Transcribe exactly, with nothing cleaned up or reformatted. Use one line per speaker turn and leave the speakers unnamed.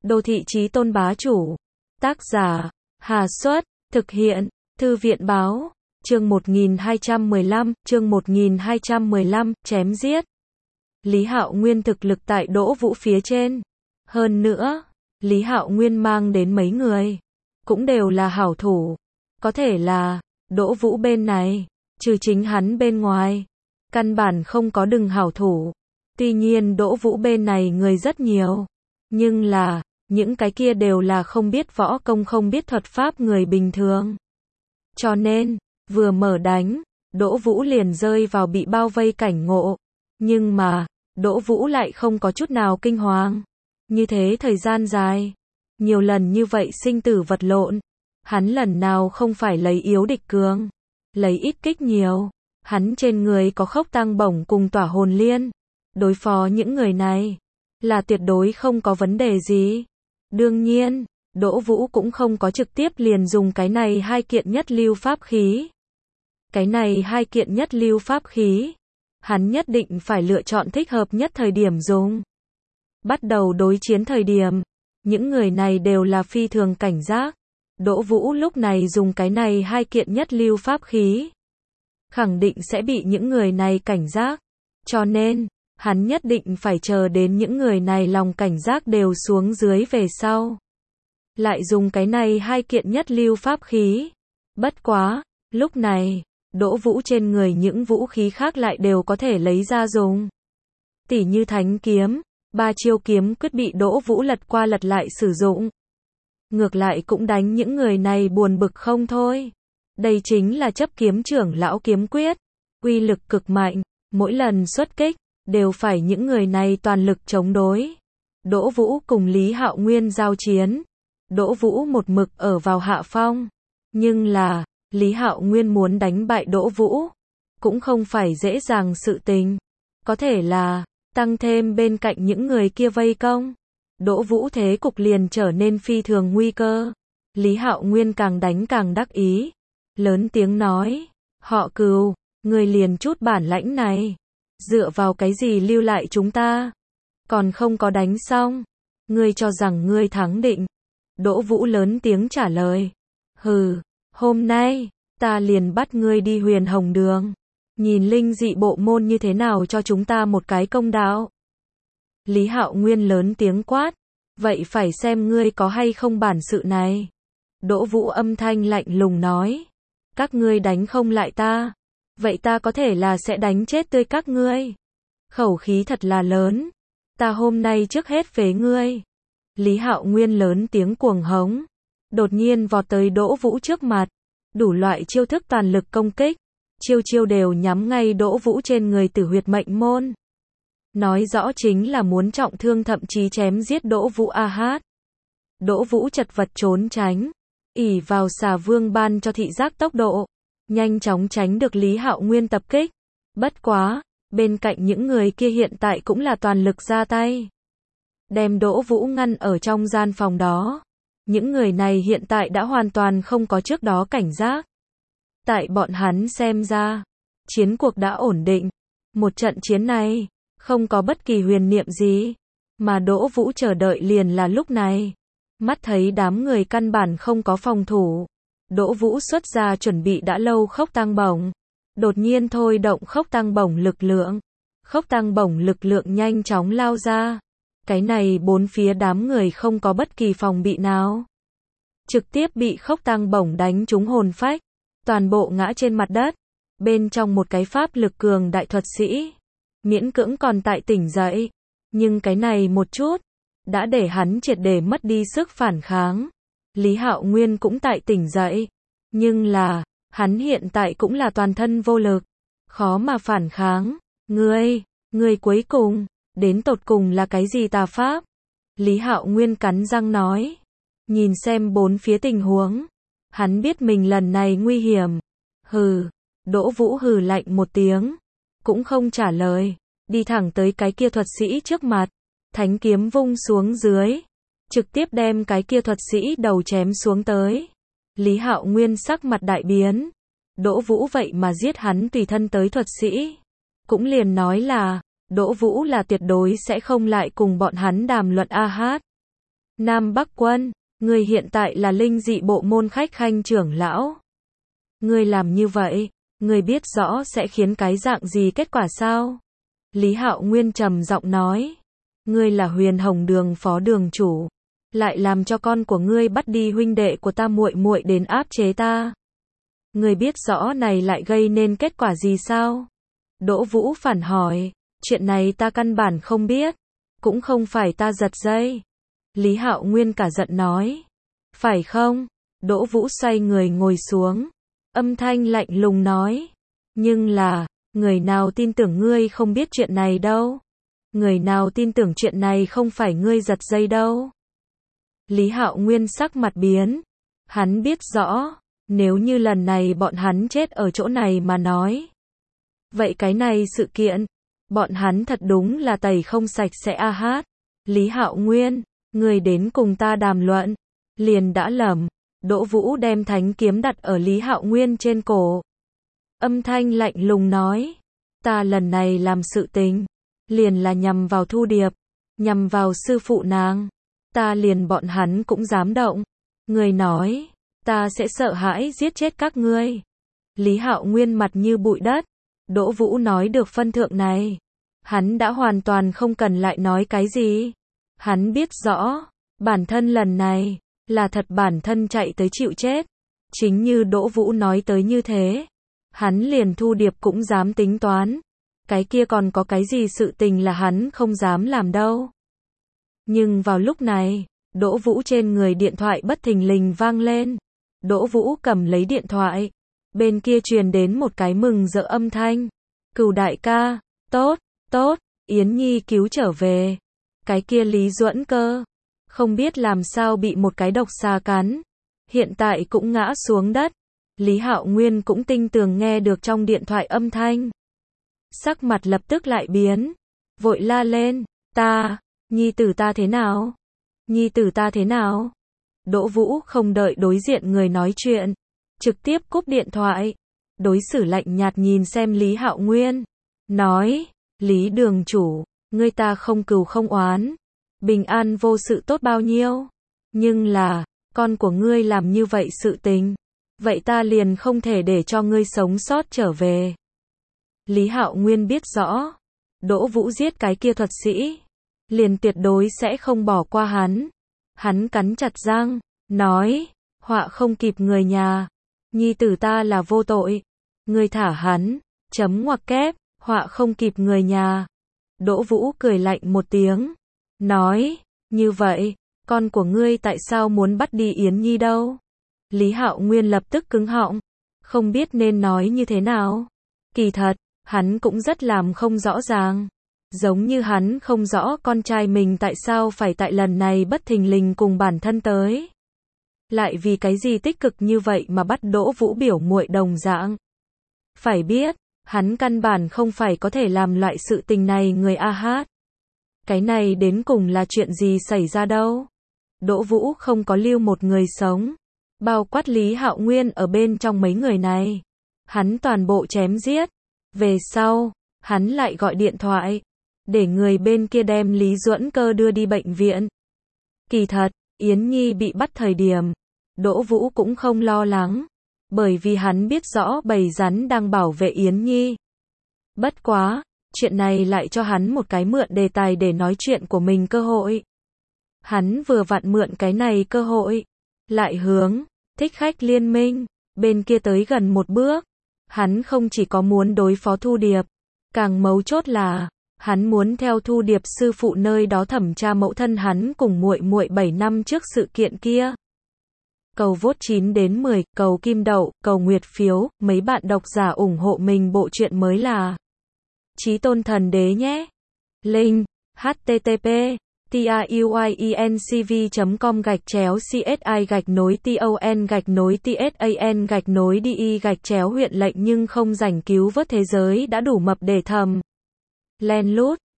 Đô thị chí tôn bá chủ. Tác giả, Hà Xuất, thực hiện, Thư viện báo, chương một nghìn hai trăm mười lăm, chương một nghìn hai trăm mười lăm, chém giết. Lý Hạo Nguyên thực lực tại Đỗ Vũ phía trên. Hơn nữa, Lý Hạo Nguyên mang đến mấy người, cũng đều là hảo thủ. Có thể là, Đỗ Vũ bên này, trừ chính hắn bên ngoài, căn bản không có đừng hảo thủ. Tuy nhiên Đỗ Vũ bên này người rất nhiều, nhưng là, những cái kia đều là không biết võ công không biết thuật pháp người bình thường. Cho nên, vừa mở đánh, Đỗ Vũ liền rơi vào bị bao vây cảnh ngộ. Nhưng mà, Đỗ Vũ lại không có chút nào kinh hoàng. Như thế thời gian dài, nhiều lần như vậy sinh tử vật lộn, hắn lần nào không phải lấy yếu địch cường, lấy ít kích nhiều. Hắn trên người có khốc tăng bổng cùng tỏa hồn liên, đối phó những người này là tuyệt đối không có vấn đề gì. Đương nhiên, Đỗ Vũ cũng không có trực tiếp liền dùng cái này hai kiện nhất lưu pháp khí. Cái này hai kiện nhất lưu pháp khí, hắn nhất định phải lựa chọn thích hợp nhất thời điểm dùng. Bắt đầu đối chiến thời điểm, những người này đều là phi thường cảnh giác. Đỗ Vũ lúc này dùng cái này hai kiện nhất lưu pháp khí, khẳng định sẽ bị những người này cảnh giác. Cho nên, hắn nhất định phải chờ đến những người này lòng cảnh giác đều xuống dưới về sau, lại dùng cái này hai kiện nhất lưu pháp khí. Bất quá, lúc này, Đỗ Vũ trên người những vũ khí khác lại đều có thể lấy ra dùng. Tỉ như thánh kiếm, ba chiêu kiếm quyết bị Đỗ Vũ lật qua lật lại sử dụng. Ngược lại cũng đánh những người này buồn bực không thôi. Đây chính là chấp kiếm trưởng lão kiếm quyết, uy lực cực mạnh, mỗi lần xuất kích, đều phải những người này toàn lực chống đối. Đỗ Vũ cùng Lý Hạo Nguyên giao chiến, Đỗ Vũ một mực ở vào hạ phong, nhưng là, Lý Hạo Nguyên muốn đánh bại Đỗ Vũ, cũng không phải dễ dàng sự tình. Có thể là, tăng thêm bên cạnh những người kia vây công, Đỗ Vũ thế cục liền trở nên phi thường nguy cơ. Lý Hạo Nguyên càng đánh càng đắc ý, lớn tiếng nói, họ Cừu, người liền chút bản lãnh này, dựa vào cái gì lưu lại chúng ta, còn không có đánh xong, ngươi cho rằng ngươi thắng định. Đỗ Vũ lớn tiếng trả lời, hừ, hôm nay, ta liền bắt ngươi đi Huyền Hồng Đường, nhìn linh dị bộ môn như thế nào cho chúng ta một cái công đạo. Lý Hạo Nguyên lớn tiếng quát, vậy phải xem ngươi có hay không bản sự này. Đỗ Vũ âm thanh lạnh lùng nói, các ngươi đánh không lại ta, vậy ta có thể là sẽ đánh chết tươi các ngươi. Khẩu khí thật là lớn, ta hôm nay trước hết phế ngươi. Lý Hạo Nguyên lớn tiếng cuồng hống, đột nhiên vọt tới Đỗ Vũ trước mặt, đủ loại chiêu thức toàn lực công kích, chiêu chiêu đều nhắm ngay Đỗ Vũ trên người tử huyệt mệnh môn. Nói rõ chính là muốn trọng thương thậm chí chém giết Đỗ Vũ a hát. Đỗ Vũ chật vật trốn tránh, ỷ vào xà vương ban cho thị giác tốc độ, nhanh chóng tránh được Lý Hạo Nguyên tập kích. Bất quá, bên cạnh những người kia hiện tại cũng là toàn lực ra tay, đem Đỗ Vũ ngăn ở trong gian phòng đó. Những người này hiện tại đã hoàn toàn không có trước đó cảnh giác. Tại bọn hắn xem ra, chiến cuộc đã ổn định. Một trận chiến này, không có bất kỳ huyền niệm gì, mà Đỗ Vũ chờ đợi liền là lúc này. Mắt thấy đám người căn bản không có phòng thủ, Đỗ Vũ xuất ra chuẩn bị đã lâu khốc tăng bổng, đột nhiên thôi động khốc tăng bổng lực lượng. Khốc tăng bổng lực lượng nhanh chóng lao ra. Cái này bốn phía đám người không có bất kỳ phòng bị nào, trực tiếp bị khốc tăng bổng đánh trúng hồn phách, toàn bộ ngã trên mặt đất. Bên trong một cái pháp lực cường đại thuật sĩ, miễn cưỡng còn tại tỉnh dậy, nhưng cái này một chút, đã để hắn triệt để mất đi sức phản kháng. Lý Hạo Nguyên cũng tại tỉnh dậy, nhưng là, hắn hiện tại cũng là toàn thân vô lực, khó mà phản kháng. Ngươi, ngươi cuối cùng, đến tột cùng là cái gì tà pháp? Lý Hạo Nguyên cắn răng nói, nhìn xem bốn phía tình huống, hắn biết mình lần này nguy hiểm. Hừ, Đỗ Vũ hừ lạnh một tiếng, cũng không trả lời, đi thẳng tới cái kia thuật sĩ trước mặt, thánh kiếm vung xuống dưới, trực tiếp đem cái kia thuật sĩ đầu chém xuống tới. Lý Hạo Nguyên sắc mặt đại biến, Đỗ Vũ vậy mà giết hắn tùy thân tới thuật sĩ, cũng liền nói là, Đỗ Vũ là tuyệt đối sẽ không lại cùng bọn hắn đàm luận a hát. Nam Bắc Quân, người hiện tại là linh dị bộ môn khách khanh trưởng lão. Người làm như vậy, người biết rõ sẽ khiến cái dạng gì kết quả sao? Lý Hạo Nguyên trầm giọng nói. Ngươi là Huyền Hồng Đường phó đường chủ, lại làm cho con của ngươi bắt đi huynh đệ của ta muội muội đến áp chế ta. Ngươi biết rõ này lại gây nên kết quả gì sao? Đỗ Vũ phản hỏi, chuyện này ta căn bản không biết, cũng không phải ta giật dây. Lý Hạo Nguyên cả giận nói, phải không? Đỗ Vũ xoay người ngồi xuống, âm thanh lạnh lùng nói, nhưng là, người nào tin tưởng ngươi không biết chuyện này đâu? Người nào tin tưởng chuyện này không phải ngươi giật dây đâu? Lý Hạo Nguyên sắc mặt biến, hắn biết rõ, nếu như lần này bọn hắn chết ở chỗ này mà nói, vậy cái này sự kiện, bọn hắn thật đúng là tẩy không sạch sẽ a hát. Lý Hạo Nguyên, người đến cùng ta đàm luận, liền đã lầm. Đỗ Vũ đem thánh kiếm đặt ở Lý Hạo Nguyên trên cổ. Âm thanh lạnh lùng nói, ta lần này làm sự tình, liền là nhằm vào Thu Điệp, nhằm vào sư phụ nàng, ta liền bọn hắn cũng dám động. Người nói, ta sẽ sợ hãi giết chết các ngươi. Lý Hạo Nguyên mặt như bụi đất. Đỗ Vũ nói được phân thượng này, hắn đã hoàn toàn không cần lại nói cái gì. Hắn biết rõ, bản thân lần này, là thật bản thân chạy tới chịu chết. Chính như Đỗ Vũ nói tới như thế, hắn liền Thu Điệp cũng dám tính toán. Cái kia còn có cái gì sự tình là hắn không dám làm đâu. Nhưng vào lúc này, Đỗ Vũ trên người điện thoại bất thình lình vang lên. Đỗ Vũ cầm lấy điện thoại, bên kia truyền đến một cái mừng rỡ âm thanh. Cửu đại ca, tốt, tốt, Yến Nhi cứu trở về. Cái kia Lý Duẫn Cơ, không biết làm sao bị một cái độc xà cắn, hiện tại cũng ngã xuống đất. Lý Hạo Nguyên cũng tinh tường nghe được trong điện thoại âm thanh. Sắc mặt lập tức lại biến, vội la lên, ta, Nhi tử ta thế nào? Nhi tử ta thế nào? Đỗ Vũ không đợi đối diện người nói chuyện, trực tiếp cúp điện thoại, đối xử lạnh nhạt nhìn xem Lý Hạo Nguyên, nói, Lý đường chủ, ngươi ta không cừu không oán, bình an vô sự tốt bao nhiêu, nhưng là, con của ngươi làm như vậy sự tình, vậy ta liền không thể để cho ngươi sống sót trở về. Lý Hạo Nguyên biết rõ, Đỗ Vũ giết cái kia thuật sĩ, liền tuyệt đối sẽ không bỏ qua hắn. Hắn cắn chặt răng, nói, họa không kịp người nhà, nhi tử ta là vô tội, ngươi thả hắn, chấm ngoặc kép, họa không kịp người nhà. Đỗ Vũ cười lạnh một tiếng, nói, như vậy, con của ngươi tại sao muốn bắt đi Yến Nhi đâu? Lý Hạo Nguyên lập tức cứng họng, không biết nên nói như thế nào. Kỳ thật, hắn cũng rất làm không rõ ràng. Giống như hắn không rõ con trai mình tại sao phải tại lần này bất thình lình cùng bản thân tới. Lại vì cái gì tích cực như vậy mà bắt Đỗ Vũ biểu muội đồng dạng. Phải biết, hắn căn bản không phải có thể làm loại sự tình này người a hát. Cái này đến cùng là chuyện gì xảy ra đâu. Đỗ Vũ không có lưu một người sống, bao quát Lý Hạo Nguyên ở bên trong mấy người này. Hắn toàn bộ chém giết. Về sau, hắn lại gọi điện thoại, để người bên kia đem Lý Duẫn Cơ đưa đi bệnh viện. Kỳ thật, Yến Nhi bị bắt thời điểm, Đỗ Vũ cũng không lo lắng, bởi vì hắn biết rõ bầy rắn đang bảo vệ Yến Nhi. Bất quá, chuyện này lại cho hắn một cái mượn đề tài để nói chuyện của mình cơ hội. Hắn vừa vặn mượn cái này cơ hội, lại hướng Thích Khách Liên Minh bên kia tới gần một bước. Hắn không chỉ có muốn đối phó Thu Điệp, càng mấu chốt là hắn muốn theo Thu Điệp sư phụ nơi đó thẩm tra mẫu thân hắn cùng muội muội bảy năm trước sự kiện kia. Cầu vote chín đến mười, cầu kim đậu, cầu nguyệt phiếu, mấy bạn độc giả ủng hộ mình bộ truyện mới là Chí Tôn Thần Đế nhé. Link http tuyencv chấm com gạch chéo csi gạch nối ton gạch nối tsan gạch nối đi gạch chéo huyện lệnh nhưng không rảnh cứu vớt thế giới đã đủ mập để thầm. Len lút